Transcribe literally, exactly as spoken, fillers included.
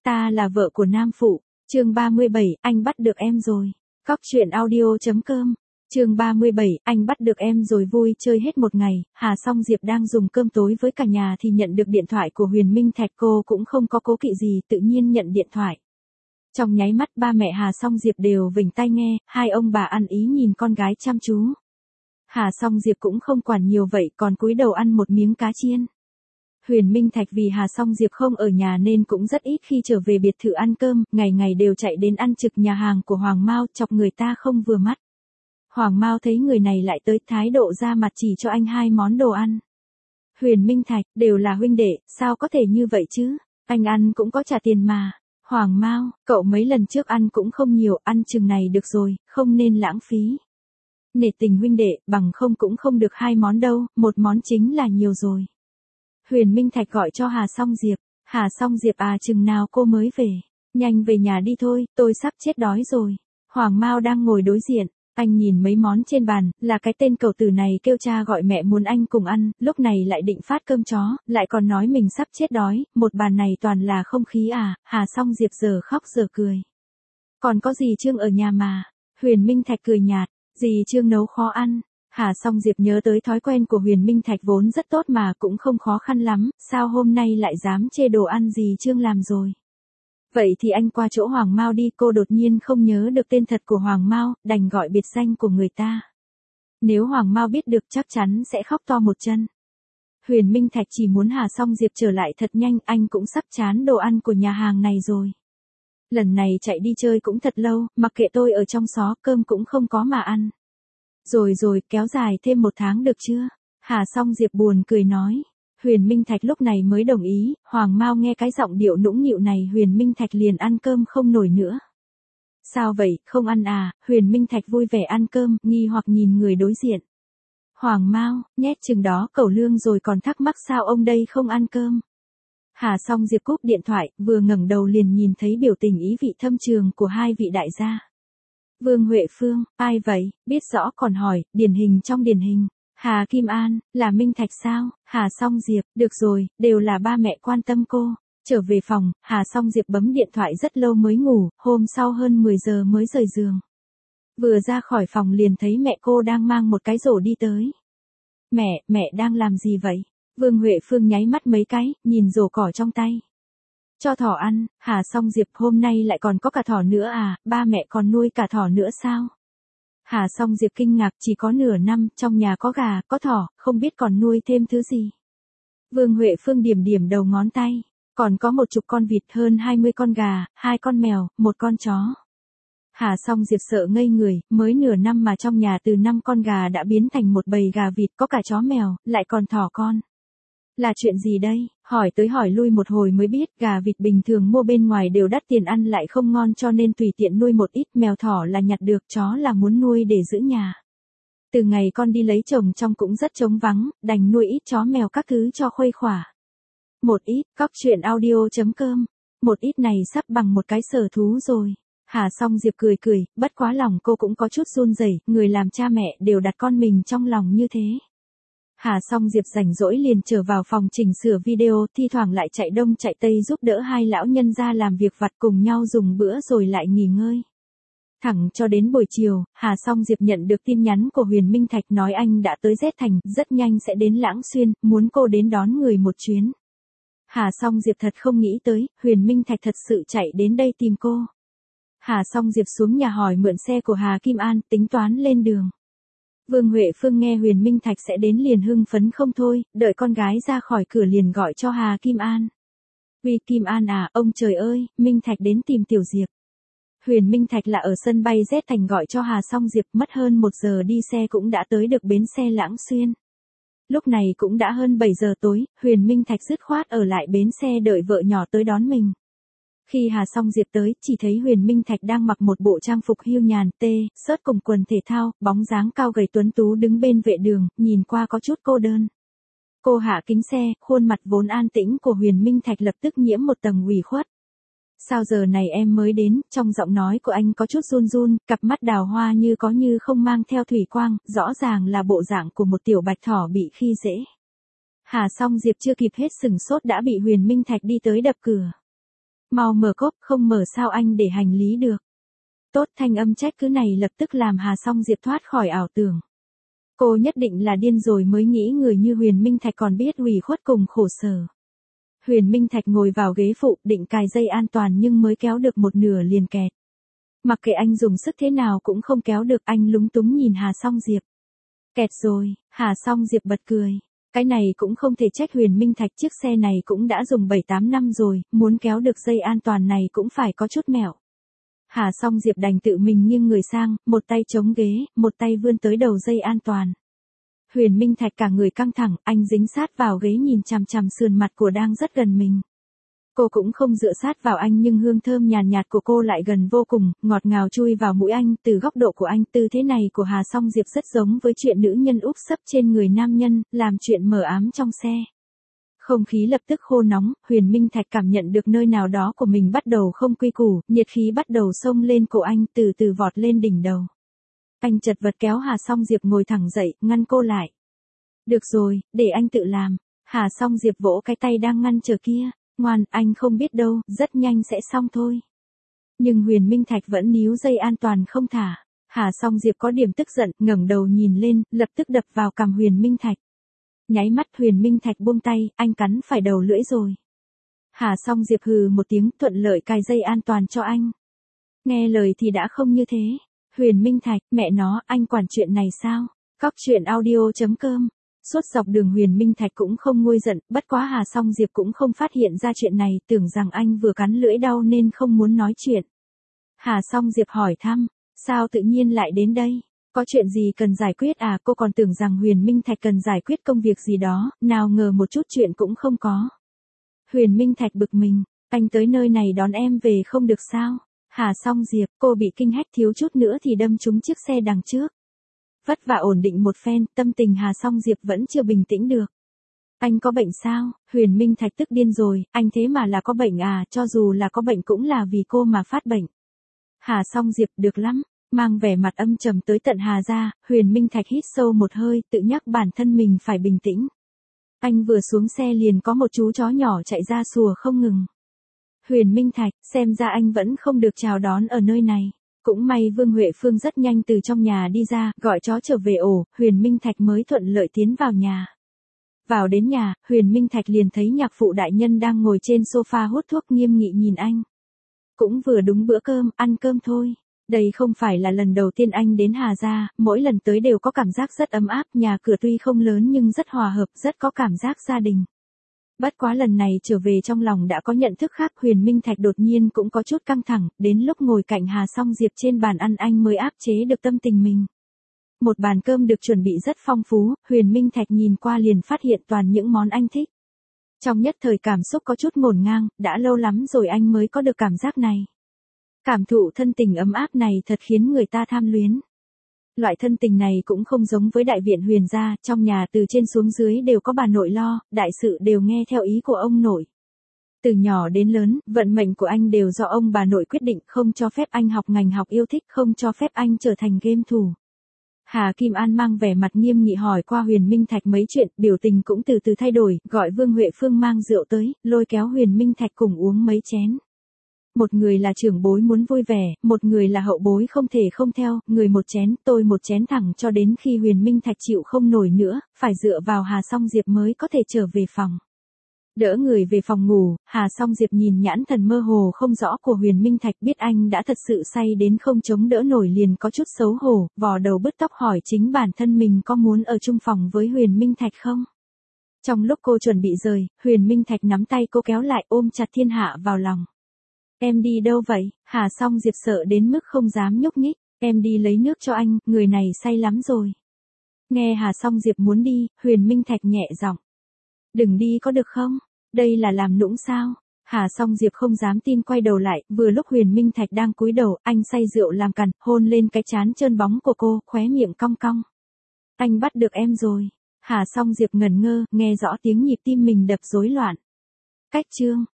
Ta là vợ của Nam Phụ, chương ba mươi bảy, anh bắt được em rồi. Cóc truyện audio.com, chương ba mươi bảy, anh bắt được em rồi. Vui chơi hết một ngày, Hà Song Diệp đang dùng cơm tối với cả nhà thì nhận được điện thoại của Huyền Minh Thạch. Cô cũng không có cố kỵ gì, tự nhiên nhận điện thoại. Trong nháy mắt ba mẹ Hà Song Diệp đều vểnh tai nghe, hai ông bà ăn ý nhìn con gái chăm chú. Hà Song Diệp cũng không quản nhiều vậy, còn cúi đầu ăn một miếng cá chiên. Huyền Minh Thạch vì Hà Song Diệp không ở nhà nên cũng rất ít khi trở về biệt thự ăn cơm, ngày ngày đều chạy đến ăn trực nhà hàng của Hoàng Mao, chọc người ta không vừa mắt. Hoàng Mao thấy người này lại tới, thái độ ra mặt chỉ cho anh hai món đồ ăn. Huyền Minh Thạch, đều là huynh đệ, sao có thể như vậy chứ? Anh ăn cũng có trả tiền mà. Hoàng Mao, cậu mấy lần trước ăn cũng không nhiều, ăn chừng này được rồi, không nên lãng phí. Nể tình huynh đệ, bằng không cũng không được hai món đâu, một món chính là nhiều rồi. Huyền Minh Thạch gọi cho Hà Song Diệp. Hà Song Diệp à, chừng nào cô mới về? Nhanh về nhà đi thôi, tôi sắp chết đói rồi. Hoàng Mao đang ngồi đối diện. Anh nhìn mấy món trên bàn, là cái tên cẩu tử này kêu cha gọi mẹ muốn anh cùng ăn, lúc này lại định phát cơm chó, lại còn nói mình sắp chết đói, một bàn này toàn là không khí à. Hà Song Diệp giờ khóc giờ cười. Còn có dì Trương ở nhà mà. Huyền Minh Thạch cười nhạt, dì Trương nấu khó ăn. Hà Song Diệp nhớ tới thói quen của Huyền Minh Thạch vốn rất tốt mà cũng không khó khăn lắm, sao hôm nay lại dám chê đồ ăn dì Trương làm rồi. Vậy thì anh qua chỗ Hoàng Mao đi. Cô đột nhiên không nhớ được tên thật của Hoàng Mao, đành gọi biệt danh của người ta. Nếu Hoàng Mao biết được chắc chắn sẽ khóc to một chân. Huyền Minh Thạch chỉ muốn Hà Song Diệp trở lại thật nhanh, anh cũng sắp chán đồ ăn của nhà hàng này rồi. Lần này chạy đi chơi cũng thật lâu, mặc kệ tôi ở trong xó, cơm cũng không có mà ăn. Rồi rồi, kéo dài thêm một tháng được chưa? Hà Song Diệp buồn cười nói. Huyền Minh Thạch lúc này mới đồng ý. Hoàng Mao nghe cái giọng điệu nũng nịu này, Huyền Minh Thạch liền ăn cơm không nổi nữa. Sao vậy, không ăn à? Huyền Minh Thạch vui vẻ ăn cơm, nghi hoặc nhìn người đối diện. Hoàng Mao, nhét chừng đó cẩu lương rồi còn thắc mắc sao ông đây không ăn cơm. Hà Song Diệp cúp điện thoại, vừa ngẩng đầu liền nhìn thấy biểu tình ý vị thâm trường của hai vị đại gia. Vương Huệ Phương, ai vậy, biết rõ còn hỏi, điển hình trong điển hình. Hà Kim An, là Minh Thạch sao? Hà Song Diệp, được rồi, đều là ba mẹ quan tâm cô. Trở về phòng, Hà Song Diệp bấm điện thoại rất lâu mới ngủ, hôm sau hơn mười giờ mới rời giường. Vừa ra khỏi phòng liền thấy mẹ cô đang mang một cái rổ đi tới. Mẹ, mẹ đang làm gì vậy? Vương Huệ Phương nháy mắt mấy cái, nhìn rổ cỏ trong tay. Cho thỏ ăn. Hà Song Diệp, hôm nay lại còn có cả thỏ nữa à, ba mẹ còn nuôi cả thỏ nữa sao? Hà Song Diệp kinh ngạc, chỉ có nửa năm, trong nhà có gà, có thỏ, không biết còn nuôi thêm thứ gì. Vương Huệ Phương điểm điểm đầu ngón tay, còn có một chục con vịt, hơn hai mươi con gà, hai con mèo, một con chó. Hà Song Diệp sợ ngây người, mới nửa năm mà trong nhà từ năm con gà đã biến thành một bầy gà vịt, có cả chó mèo, lại còn thỏ con. Là chuyện gì đây? Hỏi tới hỏi lui một hồi mới biết, gà vịt bình thường mua bên ngoài đều đắt tiền, ăn lại không ngon cho nên tùy tiện nuôi một ít, mèo thỏ là nhặt được, chó là muốn nuôi để giữ nhà. Từ ngày con đi lấy chồng trong cũng rất trống vắng, đành nuôi ít chó mèo các thứ cho khuây khỏa. Một ít, cóc truyện audio.com, một ít này sắp bằng một cái sở thú rồi. Hà Song Diệp cười cười, bất quá lòng cô cũng có chút run rẩy, người làm cha mẹ đều đặt con mình trong lòng như thế. Hà Song Diệp rảnh rỗi liền trở vào phòng chỉnh sửa video, thi thoảng lại chạy đông chạy tây giúp đỡ hai lão nhân ra làm việc vặt, cùng nhau dùng bữa rồi lại nghỉ ngơi. Thẳng cho đến buổi chiều, Hà Song Diệp nhận được tin nhắn của Huyền Minh Thạch nói anh đã tới Z Thành, rất nhanh sẽ đến Lãng Xuyên, muốn cô đến đón người một chuyến. Hà Song Diệp thật không nghĩ tới, Huyền Minh Thạch thật sự chạy đến đây tìm cô. Hà Song Diệp xuống nhà hỏi mượn xe của Hà Kim An, tính toán lên đường. Vương Huệ Phương nghe Huyền Minh Thạch sẽ đến liền hưng phấn không thôi, đợi con gái ra khỏi cửa liền gọi cho Hà Kim An. Uy Kim An à, ông trời ơi, Minh Thạch đến tìm Tiểu Diệp. Huyền Minh Thạch là ở sân bay Z Thành gọi cho Hà Song Diệp, mất hơn một giờ đi xe cũng đã tới được bến xe Lãng Xuyên. Lúc này cũng đã hơn bảy giờ tối, Huyền Minh Thạch dứt khoát ở lại bến xe đợi vợ nhỏ tới đón mình. Khi Hà Song Diệp tới, chỉ thấy Huyền Minh Thạch đang mặc một bộ trang phục hưu nhàn, tê, sớt cùng quần thể thao, bóng dáng cao gầy tuấn tú đứng bên vệ đường, nhìn qua có chút cô đơn. Cô hạ kính xe, khuôn mặt vốn an tĩnh của Huyền Minh Thạch lập tức nhiễm một tầng ủy khuất. Sao giờ này em mới đến? Trong giọng nói của anh có chút run run, cặp mắt đào hoa như có như không mang theo thủy quang, rõ ràng là bộ dạng của một tiểu bạch thỏ bị khi dễ. Hà Song Diệp chưa kịp hết sừng sốt đã bị Huyền Minh Thạch đi tới đập cửa. Mau mở cốp, không mở sao anh để hành lý được. Tốt, thanh âm trách cứ này lập tức làm Hà Song Diệp thoát khỏi ảo tưởng. Cô nhất định là điên rồi mới nghĩ người như Huyền Minh Thạch còn biết ủy khuất cùng khổ sở. Huyền Minh Thạch ngồi vào ghế phụ định cài dây an toàn nhưng mới kéo được một nửa liền kẹt. Mặc kệ anh dùng sức thế nào cũng không kéo được, anh lúng túng nhìn Hà Song Diệp. Kẹt rồi, Hà Song Diệp bật cười. Cái này cũng không thể trách Huyền Minh Thạch, chiếc xe này cũng đã dùng bảy tám năm rồi, muốn kéo được dây an toàn này cũng phải có chút mẹo. Hà Song Diệp đành tự mình nghiêng người sang, một tay chống ghế, một tay vươn tới đầu dây an toàn. Huyền Minh Thạch cả người căng thẳng, anh dính sát vào ghế nhìn chằm chằm sườn mặt của đang rất gần mình. Cô cũng không dựa sát vào anh nhưng hương thơm nhàn nhạt của cô lại gần vô cùng, ngọt ngào chui vào mũi anh. Từ góc độ của anh, tư thế này của Hà Song Diệp rất giống với chuyện nữ nhân úp sấp trên người nam nhân, làm chuyện mờ ám trong xe. Không khí lập tức khô nóng, Huyền Minh Thạch cảm nhận được nơi nào đó của mình bắt đầu không quy củ, nhiệt khí bắt đầu xông lên cổ anh, từ từ vọt lên đỉnh đầu. Anh chật vật kéo Hà Song Diệp ngồi thẳng dậy, ngăn cô lại. Được rồi, để anh tự làm. Hà Song Diệp vỗ cái tay đang ngăn trở kia. Ngoan, anh không biết đâu, rất nhanh sẽ xong thôi. Nhưng Huyền Minh Thạch vẫn níu dây an toàn không thả. Hà Song Diệp có điểm tức giận, ngẩng đầu nhìn lên, lập tức đập vào cằm Huyền Minh Thạch. Nháy mắt Huyền Minh Thạch buông tay, anh cắn phải đầu lưỡi rồi. Hà Song Diệp hừ một tiếng, thuận lợi cài dây an toàn cho anh. Nghe lời thì đã không như thế. Huyền Minh Thạch, mẹ nó, anh quản chuyện này sao? Cóc truyện audio chấm com. Suốt dọc đường Huyền Minh Thạch cũng không nguôi giận, bất quá Hà Song Diệp cũng không phát hiện ra chuyện này, tưởng rằng anh vừa cắn lưỡi đau nên không muốn nói chuyện. Hà Song Diệp hỏi thăm, sao tự nhiên lại đến đây? Có chuyện gì cần giải quyết à? Cô còn tưởng rằng Huyền Minh Thạch cần giải quyết công việc gì đó, nào ngờ một chút chuyện cũng không có. Huyền Minh Thạch bực mình, anh tới nơi này đón em về không được sao? Hà Song Diệp, cô bị kinh hách thiếu chút nữa thì đâm trúng chiếc xe đằng trước. Vất vả ổn định một phen, tâm tình Hà Song Diệp vẫn chưa bình tĩnh được. Anh có bệnh sao? Huyền Minh Thạch tức điên rồi, anh thế mà là có bệnh à, cho dù là có bệnh cũng là vì cô mà phát bệnh. Hà Song Diệp, được lắm, mang vẻ mặt âm trầm tới tận Hà ra, Huyền Minh Thạch hít sâu một hơi, tự nhắc bản thân mình phải bình tĩnh. Anh vừa xuống xe liền có một chú chó nhỏ chạy ra sủa không ngừng. Huyền Minh Thạch, xem ra anh vẫn không được chào đón ở nơi này. Cũng may Vương Huệ Phương rất nhanh từ trong nhà đi ra, gọi chó trở về ổ, Huyền Minh Thạch mới thuận lợi tiến vào nhà. Vào đến nhà, Huyền Minh Thạch liền thấy nhạc phụ đại nhân đang ngồi trên sofa hút thuốc nghiêm nghị nhìn anh. Cũng vừa đúng bữa cơm, ăn cơm thôi. Đây không phải là lần đầu tiên anh đến Hà gia, mỗi lần tới đều có cảm giác rất ấm áp, nhà cửa tuy không lớn nhưng rất hòa hợp, rất có cảm giác gia đình. Bất quá lần này trở về trong lòng đã có nhận thức khác, Huyền Minh Thạch đột nhiên cũng có chút căng thẳng, đến lúc ngồi cạnh Hà Song Diệp trên bàn ăn anh mới áp chế được tâm tình mình. Một bàn cơm được chuẩn bị rất phong phú, Huyền Minh Thạch nhìn qua liền phát hiện toàn những món anh thích. Trong nhất thời cảm xúc có chút ngổn ngang, đã lâu lắm rồi anh mới có được cảm giác này. Cảm thụ thân tình ấm áp này thật khiến người ta tham luyến. Loại thân tình này cũng không giống với đại viện Huyền gia, trong nhà từ trên xuống dưới đều có bà nội lo, đại sự đều nghe theo ý của ông nội. Từ nhỏ đến lớn, vận mệnh của anh đều do ông bà nội quyết định, không cho phép anh học ngành học yêu thích, không cho phép anh trở thành game thủ. Hà Kim An mang vẻ mặt nghiêm nghị hỏi qua Huyền Minh Thạch mấy chuyện, biểu tình cũng từ từ thay đổi, gọi Vương Huệ Phương mang rượu tới, lôi kéo Huyền Minh Thạch cùng uống mấy chén. Một người là trưởng bối muốn vui vẻ, một người là hậu bối không thể không theo, người một chén, tôi một chén thẳng cho đến khi Huyền Minh Thạch chịu không nổi nữa, phải dựa vào Hà Song Diệp mới có thể trở về phòng. Đỡ người về phòng ngủ, Hà Song Diệp nhìn nhãn thần mơ hồ không rõ của Huyền Minh Thạch, biết anh đã thật sự say đến không chống đỡ nổi liền có chút xấu hổ, vò đầu bứt tóc hỏi chính bản thân mình có muốn ở chung phòng với Huyền Minh Thạch không? Trong lúc cô chuẩn bị rời, Huyền Minh Thạch nắm tay cô kéo lại ôm chặt thiên hạ vào lòng. Em đi đâu vậy? Hà Song Diệp sợ đến mức không dám nhúc nhích. Em đi lấy nước cho anh, người này say lắm rồi. Nghe Hà Song Diệp muốn đi, Huyền Minh Thạch nhẹ giọng. Đừng đi có được không? Đây là làm nũng sao? Hà Song Diệp không dám tin quay đầu lại, vừa lúc Huyền Minh Thạch đang cúi đầu, anh say rượu làm cằn, hôn lên cái trán trơn bóng của cô, khóe miệng cong cong. Anh bắt được em rồi. Hà Song Diệp ngẩn ngơ, nghe rõ tiếng nhịp tim mình đập rối loạn. Cách chương